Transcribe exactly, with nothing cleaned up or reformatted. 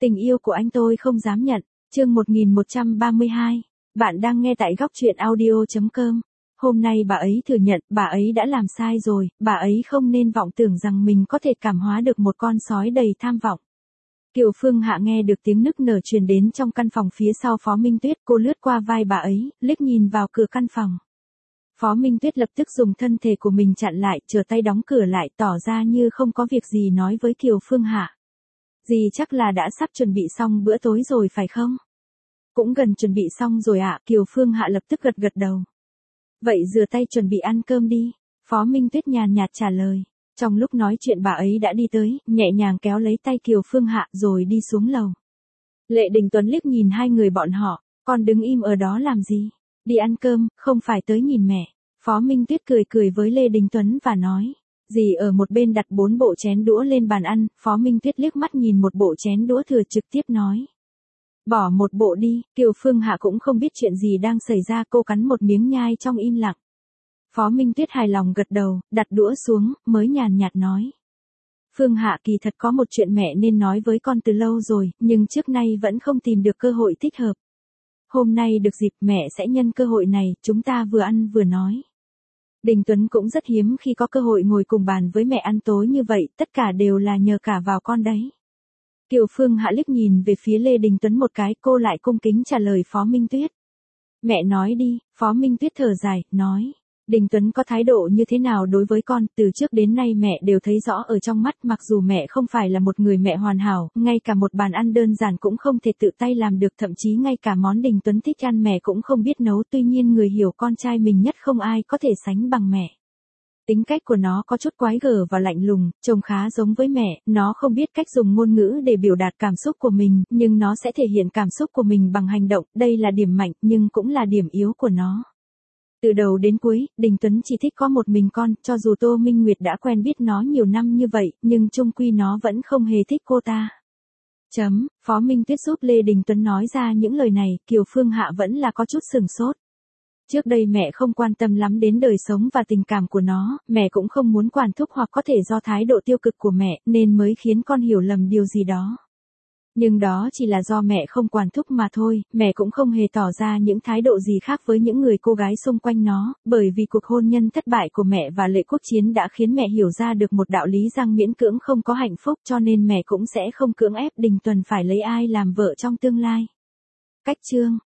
Tình yêu của anh tôi không dám nhận. Chương một nghìn một trăm ba mươi hai. Bạn đang nghe tại góc truyện audio chấm com. Hôm nay bà ấy thừa nhận, bà ấy đã làm sai rồi, bà ấy không nên vọng tưởng rằng mình có thể cảm hóa được một con sói đầy tham vọng. Kiều Phương Hạ nghe được tiếng nức nở truyền đến trong căn phòng phía sau Phó Minh Tuyết, cô lướt qua vai bà ấy, liếc nhìn vào cửa căn phòng. Phó Minh Tuyết lập tức dùng thân thể của mình chặn lại, trở tay đóng cửa lại, tỏ ra như không có việc gì nói với Kiều Phương Hạ. Dì chắc là đã sắp chuẩn bị xong bữa tối rồi phải không? Cũng gần chuẩn bị xong rồi ạ, Kiều Phương Hạ lập tức gật gật đầu. Vậy rửa tay chuẩn bị ăn cơm đi, Phó Minh Tuyết nhàn nhạt trả lời. Trong lúc nói chuyện bà ấy đã đi tới, nhẹ nhàng kéo lấy tay Kiều Phương Hạ rồi đi xuống lầu. Lệ Đình Tuấn liếc nhìn hai người bọn họ, con đứng im ở đó làm gì? Đi ăn cơm, không phải tới nhìn mẹ. Phó Minh Tuyết cười cười với Lê Đình Tuấn và nói. Dì ở một bên đặt bốn bộ chén đũa lên bàn ăn, Phó Minh Tuyết liếc mắt nhìn một bộ chén đũa thừa trực tiếp nói. Bỏ một bộ đi, Kiều Phương Hạ cũng không biết chuyện gì đang xảy ra, cô cắn một miếng nhai trong im lặng. Phó Minh Tuyết hài lòng gật đầu, đặt đũa xuống, mới nhàn nhạt nói. Phương Hạ kỳ thật có một chuyện mẹ nên nói với con từ lâu rồi, nhưng trước nay vẫn không tìm được cơ hội thích hợp. Hôm nay được dịp mẹ sẽ nhân cơ hội này, chúng ta vừa ăn vừa nói. Đình Tuấn cũng rất hiếm khi có cơ hội ngồi cùng bàn với mẹ ăn tối như vậy, tất cả đều là nhờ cả vào con đấy. Kiều Phương Hạ liếc nhìn về phía Lê Đình Tuấn một cái, cô lại cung kính trả lời Phó Minh Tuyết. Mẹ nói đi, Phó Minh Tuyết thở dài, nói. Đình Tuấn có thái độ như thế nào đối với con, từ trước đến nay mẹ đều thấy rõ ở trong mắt, mặc dù mẹ không phải là một người mẹ hoàn hảo, ngay cả một bàn ăn đơn giản cũng không thể tự tay làm được, thậm chí ngay cả món Đình Tuấn thích ăn mẹ cũng không biết nấu, tuy nhiên người hiểu con trai mình nhất không ai có thể sánh bằng mẹ. Tính cách của nó có chút quái gở và lạnh lùng, trông khá giống với mẹ, nó không biết cách dùng ngôn ngữ để biểu đạt cảm xúc của mình, nhưng nó sẽ thể hiện cảm xúc của mình bằng hành động, đây là điểm mạnh nhưng cũng là điểm yếu của nó. Từ đầu đến cuối, Đình Tuấn chỉ thích có một mình con, cho dù Tô Minh Nguyệt đã quen biết nó nhiều năm như vậy, nhưng chung quy nó vẫn không hề thích cô ta. Chấm, Phó Minh Tuyết giúp Lê Đình Tuấn nói ra những lời này, Kiều Phương Hạ vẫn là có chút sửng sốt. Trước đây mẹ không quan tâm lắm đến đời sống và tình cảm của nó, mẹ cũng không muốn quản thúc hoặc có thể do thái độ tiêu cực của mẹ, nên mới khiến con hiểu lầm điều gì đó. Nhưng đó chỉ là do mẹ không quản thúc mà thôi, mẹ cũng không hề tỏ ra những thái độ gì khác với những người cô gái xung quanh nó, bởi vì cuộc hôn nhân thất bại của mẹ và Lệ Quốc Chiến đã khiến mẹ hiểu ra được một đạo lý rằng miễn cưỡng không có hạnh phúc, cho nên mẹ cũng sẽ không cưỡng ép Đình Tuấn phải lấy ai làm vợ trong tương lai. Cách chương